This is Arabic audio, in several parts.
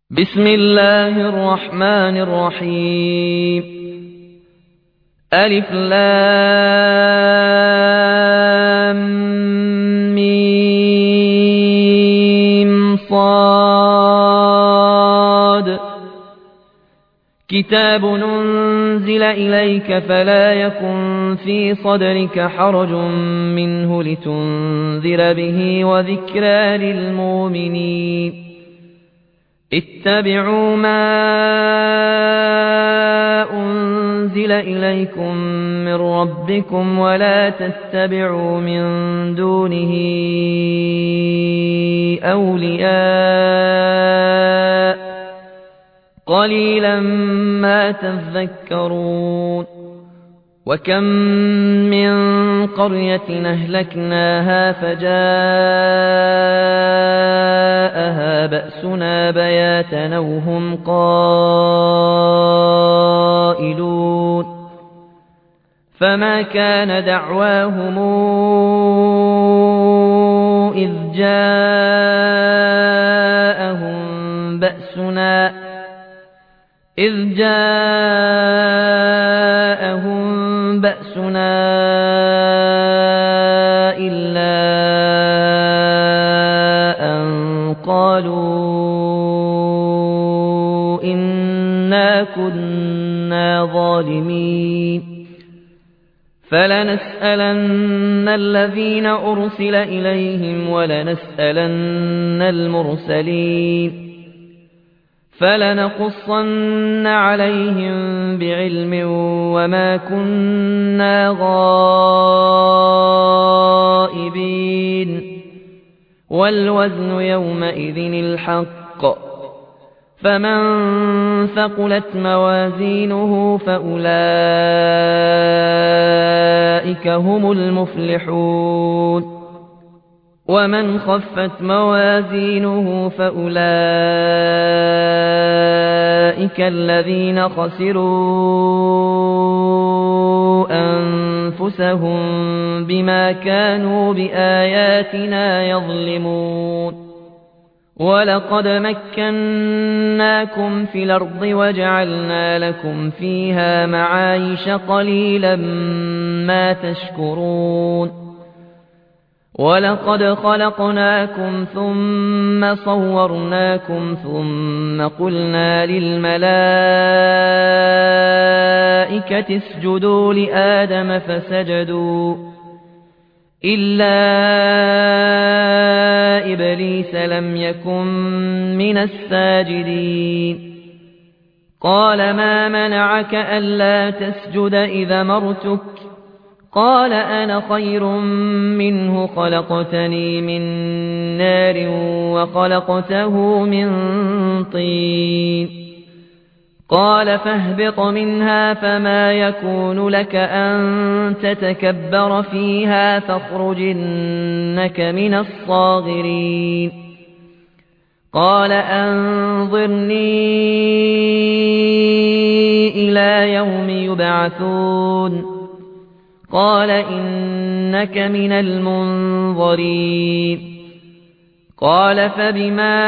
بسم الله الرحمن الرحيم. ألف لام ميم صاد. كتاب أنزل إليك فلا يكن في صدرك حرج منه لتنذر به وذكرى للمؤمنين. اتبعوا ما أنزل إليكم من ربكم ولا تتبعوا من دونه أولياء قليلا ما تذكرون. وكم من قرية أهلكناها فجاءها بأسنا بياتا أو هم قائلون. فما كان دعواهم إذ جاءهم بأسنا إلا أن قالوا إنا كنا ظالمين. فلنسألن الذين أرسل إليهم ولنسألن المرسلين. فلنقصن عليهم بعلم وما كنا غائبين. والوزن يومئذ الحق. فمن ثقلت موازينه فأولئك هم المفلحون. ومن خفت موازينه فأولئك الذين خسروا أنفسهم بما كانوا بآياتنا يظلمون. ولقد مكناكم في الأرض وجعلنا لكم فيها معايش قليلا ما تشكرون. ولقد خلقناكم ثم صورناكم ثم قلنا للملائكة اسجدوا لآدم فسجدوا إلا إبليس لم يكن من الساجدين. قال ما منعك ألا تسجد إذا أمرتك؟ قال أنا خير منه خلقتني من نار وخلقته من طين. قال فاهبط منها فما يكون لك أن تتكبر فيها فاخرج إنك من الصاغرين. قال أنظرني إلى يوم يبعثون. قال إنك من المنظرين. قال فبما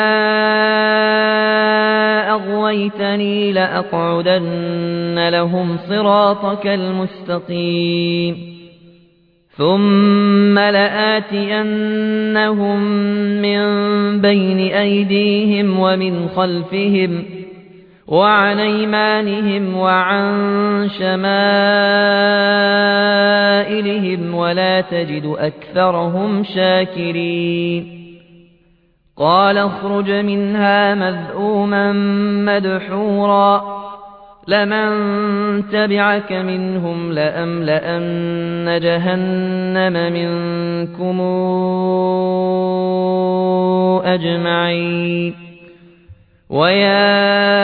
أغويتني لأقعدن لهم صراطك المستقيم ثم لآتينهم من بين أيديهم ومن خلفهم وعن أيمانهم وعن شمائلهم ولا تجد أكثرهم شاكرين. قال اخرج منها مذءوما مدحورا لمن تبعك منهم لأملأن جهنم منكم أجمعين. ويا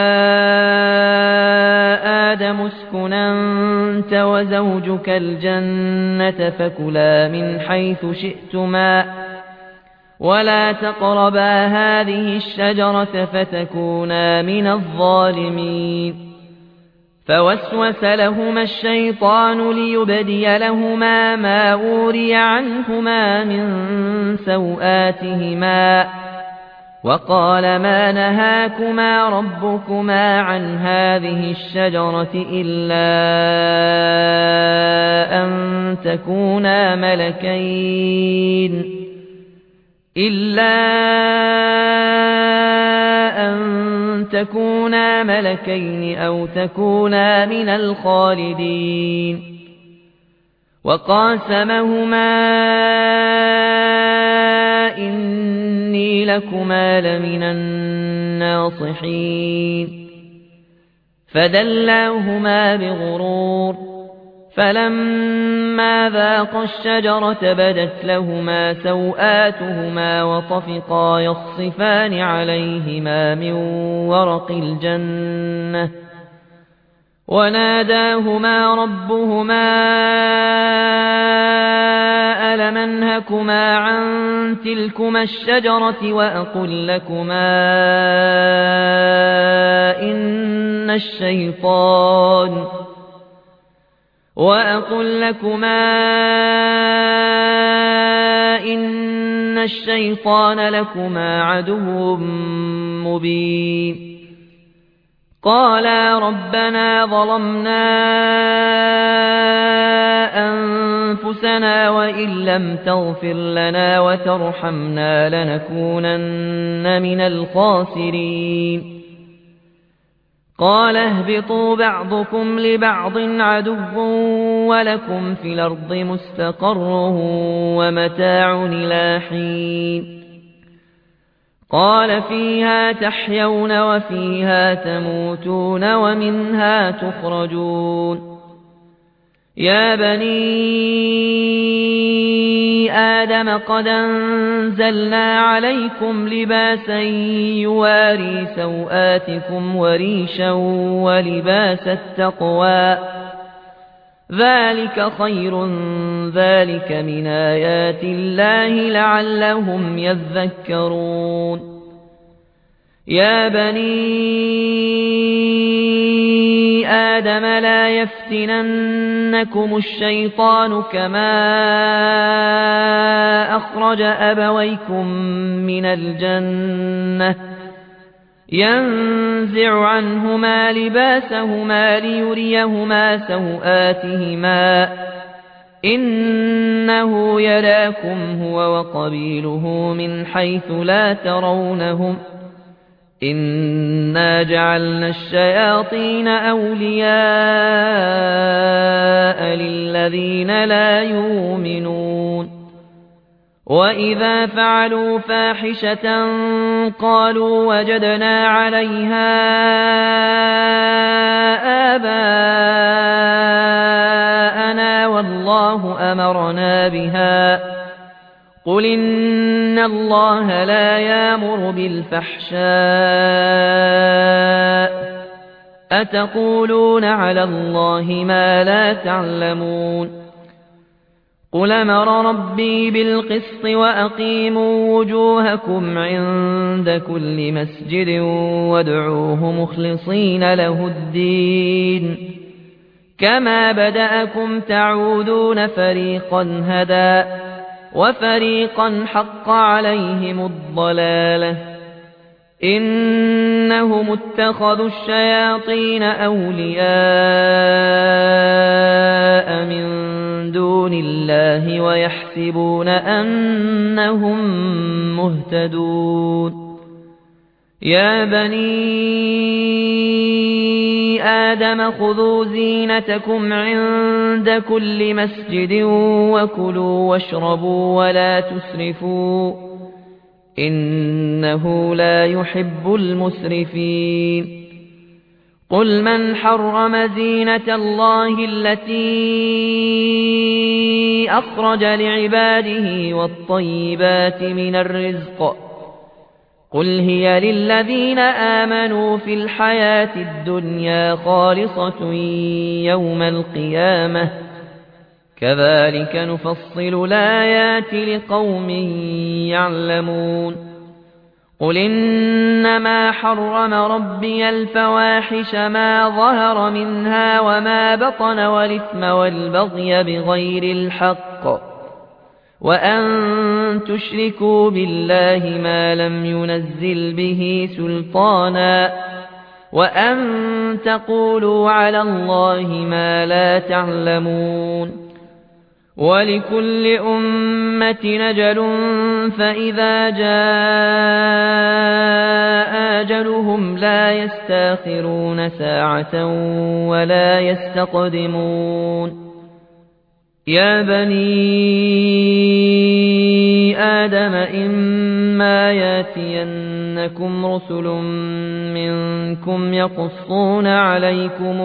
آدم اسكن أنت وزوجك الجنة فكلا من حيث شئتما ولا تقربا هذه الشجرة فتكونا من الظالمين. فوسوس لهما الشيطان ليبدي لهما ما أوري عنهما من سوآتهما وقال ما نهاكما ربكما عن هذه الشجرة إلا أن تكونا ملكين أو تكونا من الخالدين وقاسمهما إني لكما لمن الناصحين فدلاهما بغرور فلما ذاقا الشجرة بدت لهما سوآتهما وطفقا يخصفان عليهما من ورق الجنة وناداهما ربهما ألم أنهكما عن تلكما الشجرة وأقل لكما إن الشيطان لكما عدو مبين قالا ربنا ظلمنا أنفسنا وإن لم تغفر لنا وترحمنا لنكونن من الخاسرين قال اهبطوا بعضكم لبعض عدو ولكم في الأرض مستقر ومتاع إلى حين قال فيها تحيون وفيها تموتون ومنها تخرجون يا بني آدم قد أنزلنا عليكم لباسا يواري سوآتكم وريشا ولباس التقوى ذلك خير ذلك من آيات الله لعلهم يذكرون يا بني آدم لا يفتننكم الشيطان كما أخرج أبويكم من الجنة ينزع عنهما لباسهما ليريهما سوآتهما إنه يراكم هو وقبيله من حيث لا ترونهم إنا جعلنا الشياطين أولياء للذين لا يؤمنون وإذا فعلوا فاحشة قالوا وجدنا عليها آباءنا والله أمرنا بها قل إن الله لا يأمر بالفحشاء أتقولون على الله ما لا تعلمون قل أمر ربي بالقسط وأقيموا وجوهكم عند كل مسجد وادعوه مخلصين له الدين كما بدأكم تعودون فريقا هدى وفريقا حق عليهم الضلالة إنهم اتخذوا الشياطين أولياء من دون الله ويحسبون أنهم مهتدون يا بني آدم خذوا زينتكم عند كل مسجد وكلوا واشربوا ولا تسرفوا إنه لا يحب المسرفين قل من حرم زينة الله التي أخرج لعباده والطيبات من الرزق قل هي للذين آمنوا في الحياة الدنيا خالصة يوم القيامة كذلك نفصل الآيات لقوم يعلمون قل إنما حرم ربي الفواحش ما ظهر منها وما بطن والإثم والبغي بغير الحق وأن تشركوا بالله ما لم ينزل به سلطانا وأن تقولوا على الله ما لا تعلمون ولكل أمة أجل فإذا جاء أجلهم لا يستأخرون ساعة ولا يستقدمون يا بني آدم إما ياتينكم رسل منكم يقصون عليكم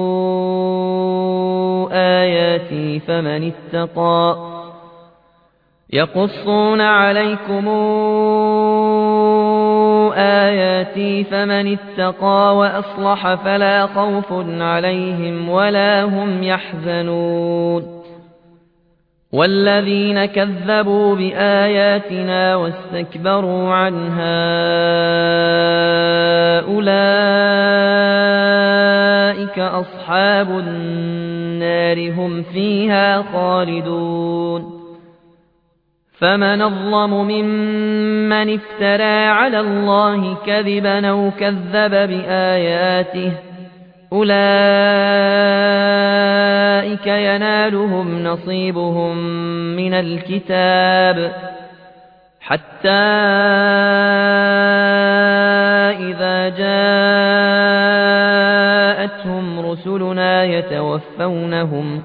آياتي فمن اتقى وأصلح فلا خوف عليهم ولا هم يحزنون والذين كذبوا بآياتنا واستكبروا عنها أولئك أصحاب النار هم فيها خالدون فمن أظلم ممن افترى على الله كذبا أو كذب بآياته أولئك ينالهم نصيبهم من الكتاب حتى إذا جاءتهم رسلنا يتوفونهم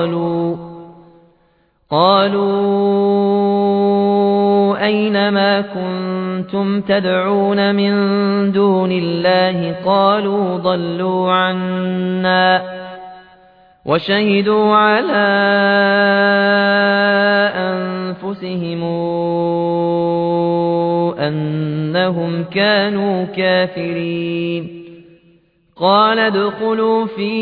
قالوا أين ما كنتم تدعون من دون الله قالوا ضلوا عنا وشهدوا على أنفسهم أنهم كانوا كافرين قال ادخلوا في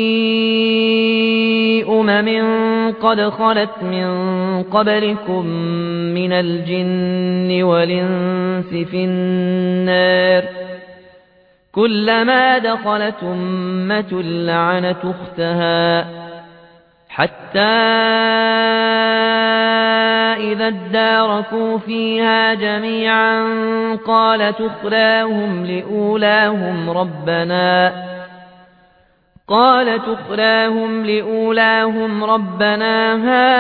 قد خلت من قبلكم من الجن والإنس في النار كلما دخلت أمة لعنت أختها حتى إذا اداركوا فيها جميعا قالت أخراهم لأولاهم ربنا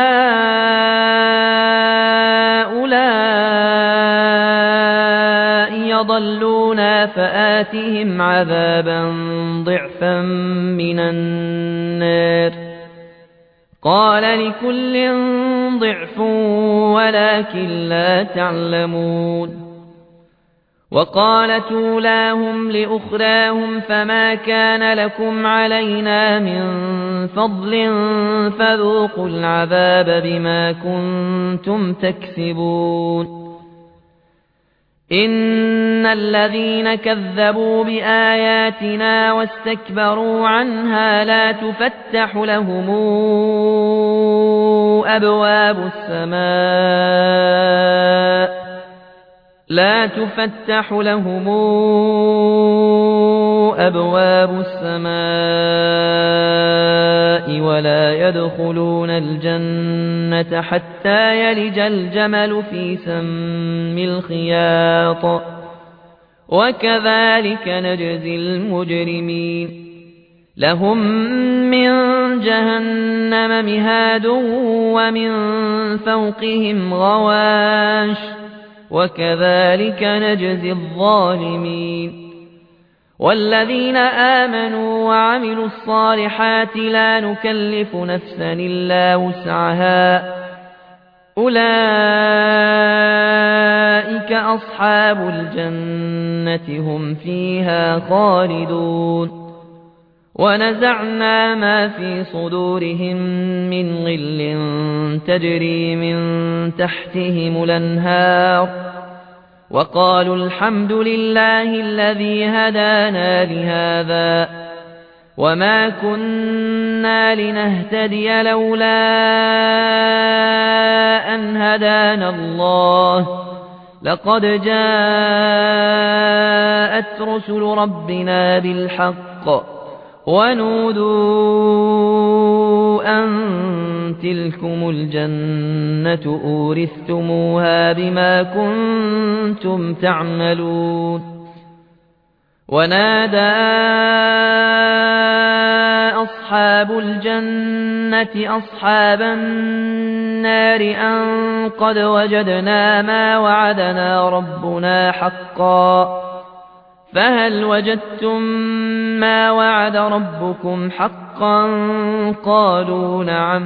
هؤلاء يضلونا فآتهم عذابا ضعفا من النار قال لكل ضعف ولكن لا تعلمون وقالت أولاهم لأخراهم فما كان لكم علينا من فضل فذوقوا العذاب بما كنتم تكسبون إن الذين كذبوا بآياتنا واستكبروا عنها لا تفتح لهم أبواب السماء ولا يدخلون الجنة حتى يلج الجمل في سم الخياط وكذلك نجزي المجرمين لهم من جهنم مهاد ومن فوقهم غواش وكذلك نجزي الظالمين والذين آمنوا وعملوا الصالحات لا نكلف نفسا إلا وسعها أولئك أصحاب الجنة هم فيها خالدون ونزعنا ما في صدورهم من غل تجري من تحتهم الأنهار وقالوا الحمد لله الذي هدانا لهذا وما كنا لنهتدي لولا أن هدانا الله لقد جاءت رسل ربنا بالحق ونودوا أن تلكم الجنة أورثتموها بما كنتم تعملون ونادى أصحاب الجنة أصحاب النار أن قد وجدنا ما وعدنا ربنا حقا فهل وجدتم ما وعد ربكم حقا قالوا نعم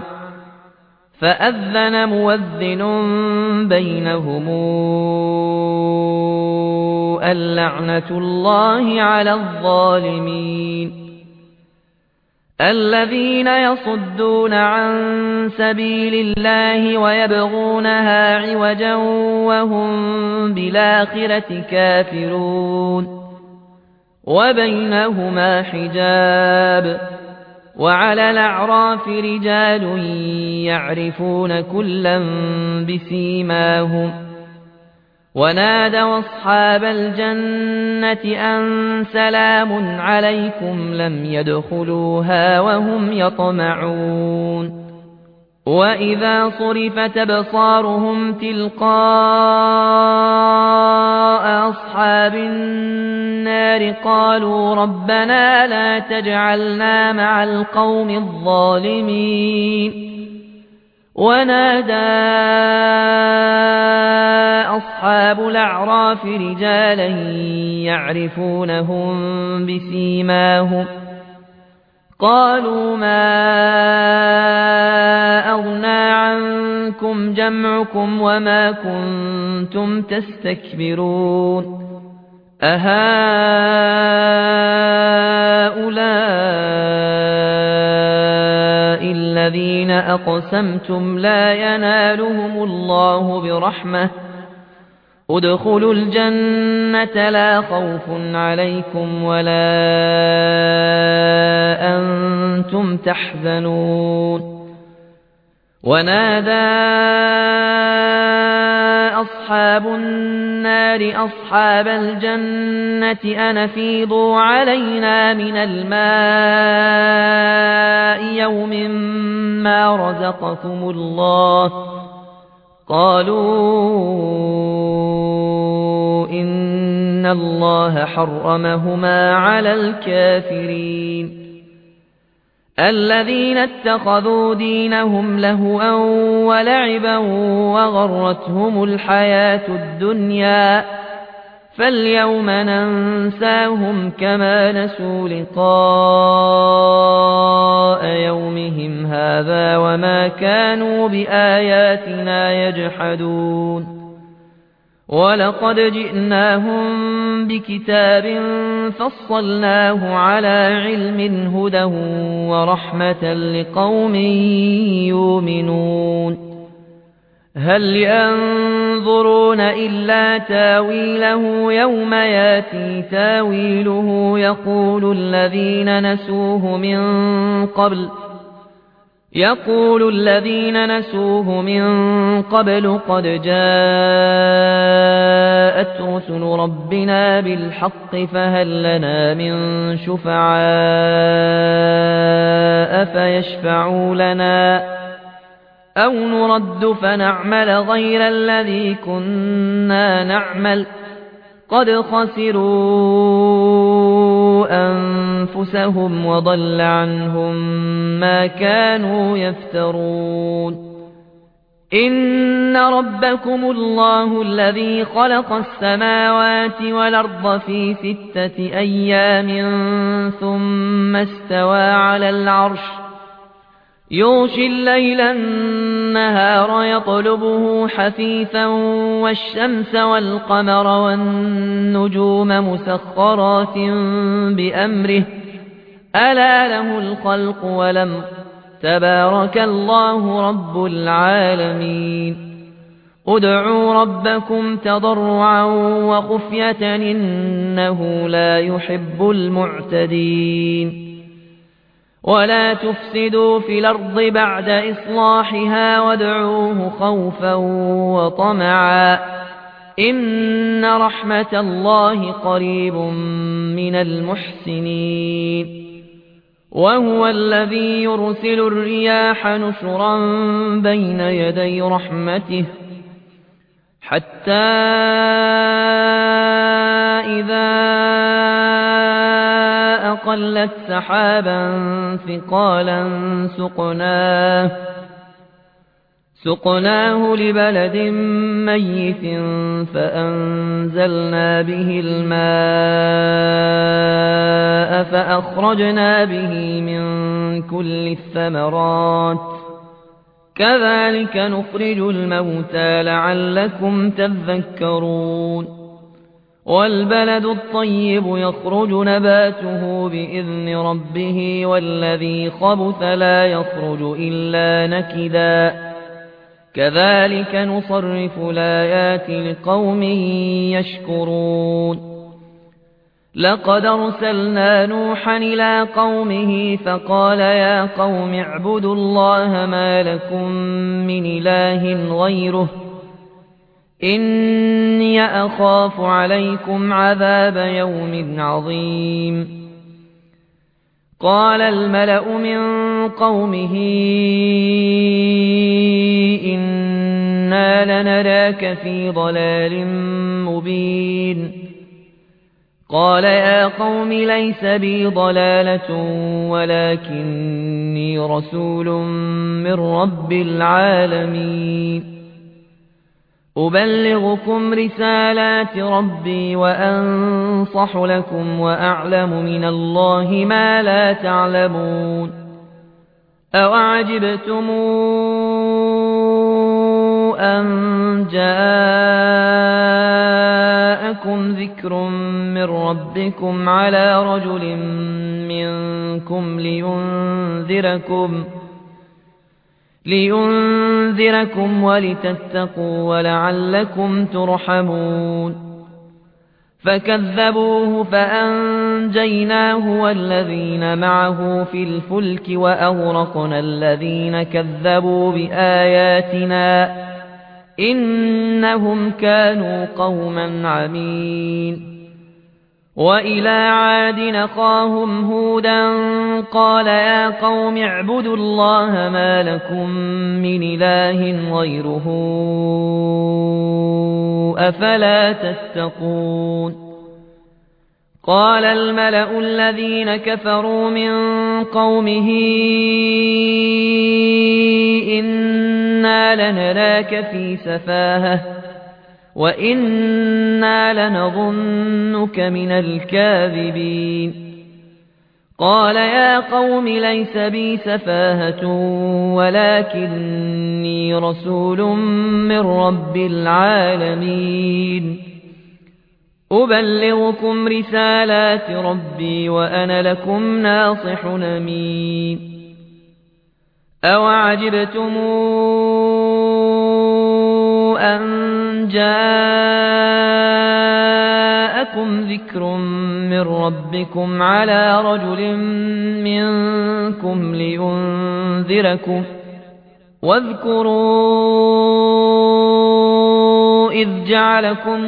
فأذن مؤذن بينهم اللعنة الله على الظالمين الذين يصدون عن سبيل الله ويبغونها عوجا وهم بالآخرة كافرون وبينهما حجاب وعلى الأعراف رجال يعرفون كلا بسيماهم ونادوا أصحاب الجنة أن سلام عليكم لم يدخلوها وهم يطمعون وإذا صرفت أبصارهم تلقاء أصحاب النار قالوا ربنا لا تجعلنا مع القوم الظالمين ونادى أصحاب الأعراف رجالا يعرفونهم بسيماهم قالوا ما أغنى عنكم جمعكم وما كنتم تستكبرون أهؤلاء الذين أقسمتم لا ينالهم الله برحمة ادخلوا الجنة لا خوف عليكم ولا أنتم تحزنون ونادى أصحاب النار أصحاب الجنة أن أفيضوا علينا من الماء يوم ما رزقكم الله قالوا إن الله حرمهما على الكافرين الذين اتخذوا دينهم لهوا ولعبا وغرتهم الحياة الدنيا فاليوم ننساهم كما نسوا لقاء يومهم هذا وما كانوا بآياتنا يجحدون ولقد جئناهم بكتاب فصلناه على علم هدى ورحمة لقوم يؤمنون هل ينظرون إلا تاويله يوم ياتي تاويله يقول الذين نسوه من قبل قد جاءت رسل ربنا بالحق فهل لنا من شفعاء فيشفعوا لنا أو نرد فنعمل غير الذي كنا نعمل قد خسروا أنفسهم وضل عنهم ما كانوا يفترون إن ربكم الله الذي خلق السماوات والأرض في 6 أيام ثم استوى على العرش يغشي الليل النهار يطلبه حثيثا والشمس والقمر والنجوم مسخرات بأمره ألا له الخلق والأمر تبارك الله رب العالمين ادعوا ربكم تضرعا وخفية إنه لا يحب المعتدين ولا تفسدوا في الأرض بعد إصلاحها وادعوه خوفا وطمعا إن رحمة الله قريب من المحسنين وهو الذي يرسل الرياح نشرا بين يدي رحمته حتى إذا أقلت سحابا ثقالا سقناه لبلد ميت فأنزلنا به الماء فأخرجنا به من كل الثمرات كذلك نخرج الموتى لعلكم تذكرون والبلد الطيب يخرج نباته بإذن ربه والذي خبث لا يخرج إلا نكدا كذلك نصرف الآيات لقوم يشكرون لقد أرسلنا نوحا إلى قومه فقال يا قوم اعبدوا الله ما لكم من إله غيره إني أخاف عليكم عذاب يوم عظيم قال الملأ من قومه إنا لنراك في ضلال مبين قال يا قوم ليس بي ضلالة ولكني رسول من رب العالمين أبلغكم رسالات ربي وأنصح لكم وأعلم من الله ما لا تعلمون أوعجبتم أن جاءكم ذكر من ربكم على رجل منكم لينذركم ولتتقوا ولعلكم ترحمون فكذبوه فأنجيناه والذين معه في الفلك وأغرقنا الذين كذبوا بآياتنا إنهم كانوا قوما عمين وإلى عاد أخاهم هودا قال يا قوم اعبدوا الله ما لكم من إله غيره أفلا تتقون قال الملأ الذين كفروا من قومه إنا لنراك في سفاهة وإنا لنظنك من الكاذبين قال يا قوم ليس بي سفاهة ولكني رسول من رب العالمين أبلغكم رسالات ربي وأنا لكم ناصح أمين أوعجبتم أن جاءكم ذكر من ربكم على رجل منكم لينذركم واذكروا إذ جعلكم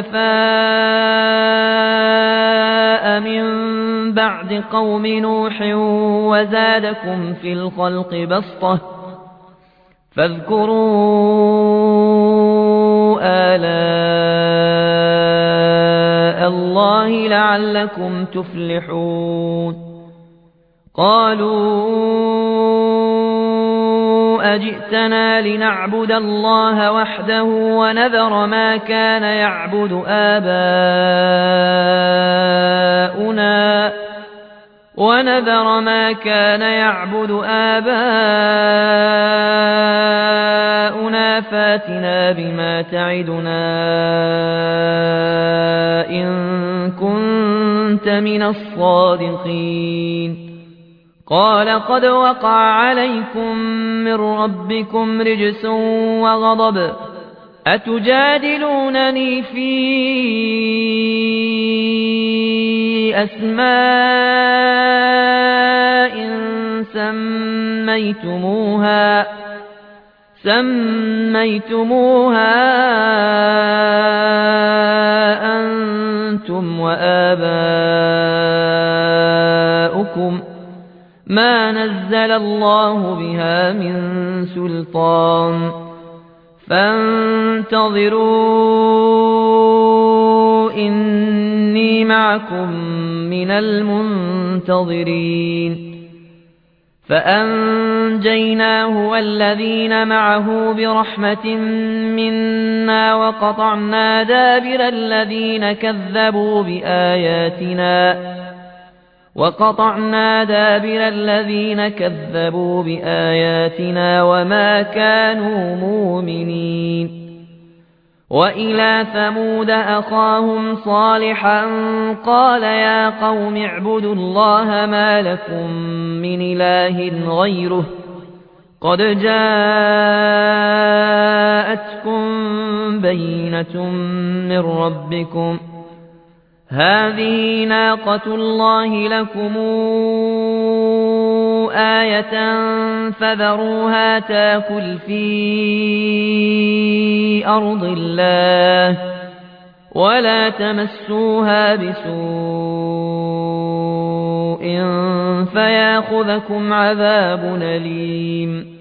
خلفاء من بعد قوم نوح وزادكم في الخلق بسطة فاذكروا آلاء الله لعلكم تفلحون قالوا أجئتنا لنعبد الله وحده ونذر ما كان يعبد آباؤنا فاتنا بما تعدنا إن كنت من الصادقين قال قد وقع عليكم من ربكم رجس وغضب أتجادلونني في أسماء سميتموها أنتم وآباؤكم ما نزل الله بها من سلطان فانتظروا إني معكم من المنتظرين فأنجيناه والذين معه برحمة منا وقطعنا دابر الذين كذبوا بآياتنا وما كانوا مؤمنين وإلى ثمود أخاهم صالحا قال يا قوم اعبدوا الله ما لكم من إله غيره قد جاءتكم بينة من ربكم هذه ناقة الله لكم آية فذروها تاكل في أرض الله ولا تمسوها بسوء فياخذكم عذاب أليم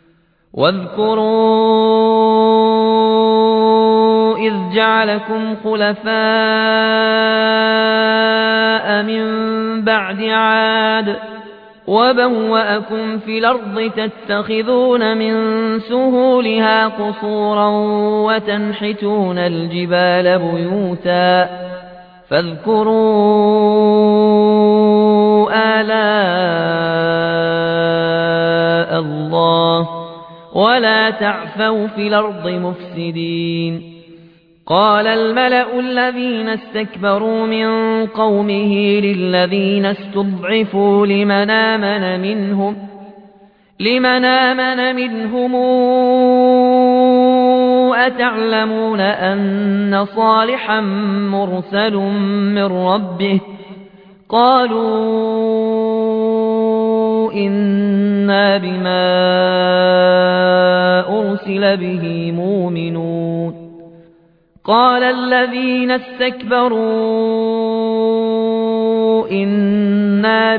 واذكروا إذ جعلكم خلفاء من بعد عاد وبوأكم في الأرض تتخذون من سهولها قصورا وتنحتون الجبال بيوتا فاذكروا آلاء الله ولا تعثوا في الأرض مفسدين قال الملأ الذين استكبروا من قومه للذين استضعفوا لمن آمن منهم أتعلمون أن صالحا مرسل من ربه قالوا إنا بما أرسل به مؤمنون قال الذين استكبروا إنا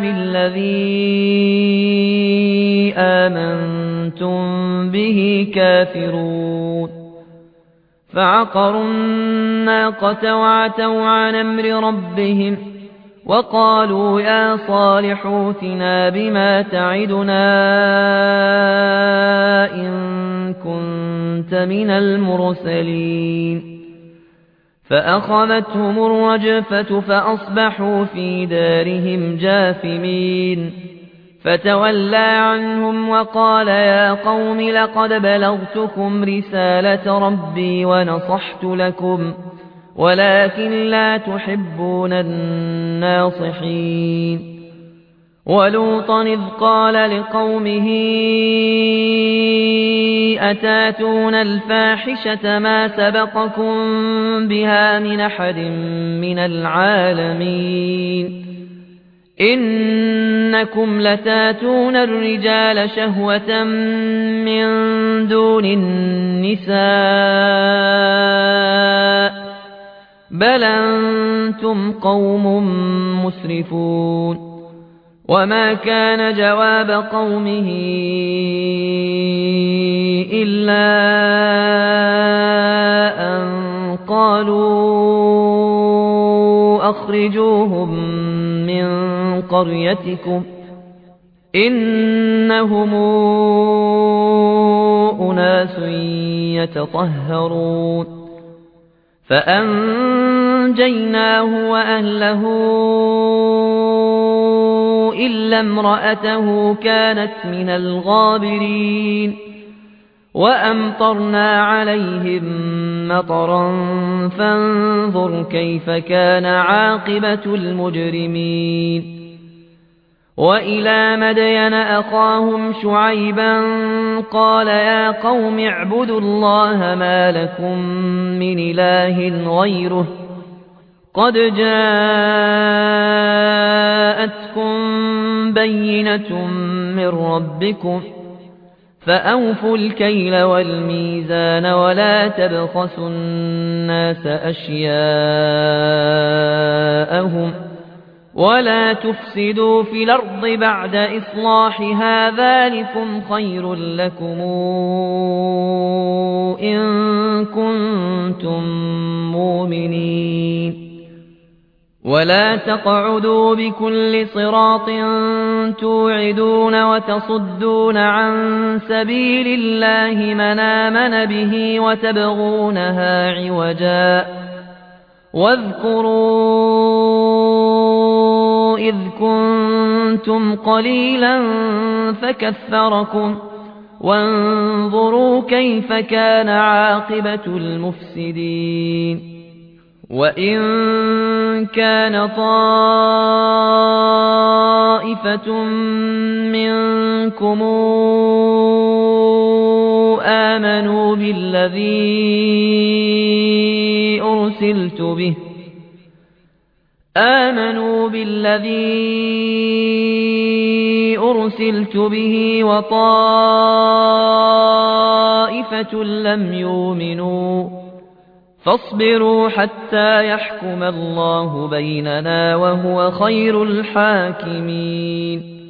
بالذي آمنتم به كافرون فعقروا الناقة وعتوا عن أمر ربهم وقالوا يا صالح ائتنا بما تعدنا إن كنت من المرسلين فأخذتهم الرجفة فأصبحوا في دارهم جاثمين فتولى عنهم وقال يا قوم لقد بلغتكم رسالة ربي ونصحت لكم ولكن لا تحبون الناصحين ولوطا إذ قال لقومه أتاتون الفاحشة ما سبقكم بها من أحد من العالمين إنكم لتاتون الرجال شهوة من دون النساء بل أنتم قوم مسرفون وما كان جواب قومه إلا أن قالوا أخرجوهم من قريتكم إنهم أناس يتطهرون فأنجيناه وأهله إلا امرأته كانت من الغابرين وأمطرنا عليهم مطرا فانظر كيف كان عاقبة المجرمين وإلى مدين أخاهم شعيبا قال يا قوم اعبدوا الله ما لكم من إله غيره قد جاءتكم بينة من ربكم فأوفوا الكيل والميزان ولا تبخسوا الناس أشياءهم ولا تفسدوا في الأرض بعد إصلاحها ذلكم خير لكم إن كنتم مؤمنين ولا تقعدوا بكل صراط توعدون وتصدون عن سبيل الله من آمن به وتبغونها عوجا واذكروا إذ كنتم قليلا فكثركم وانظروا كيف كان عاقبة المفسدين وإن كان طائفة منكم آمنوا بالذي أرسلت به وطائفة لم يؤمنوا فاصبروا حتى يحكم الله بيننا وهو خير الحاكمين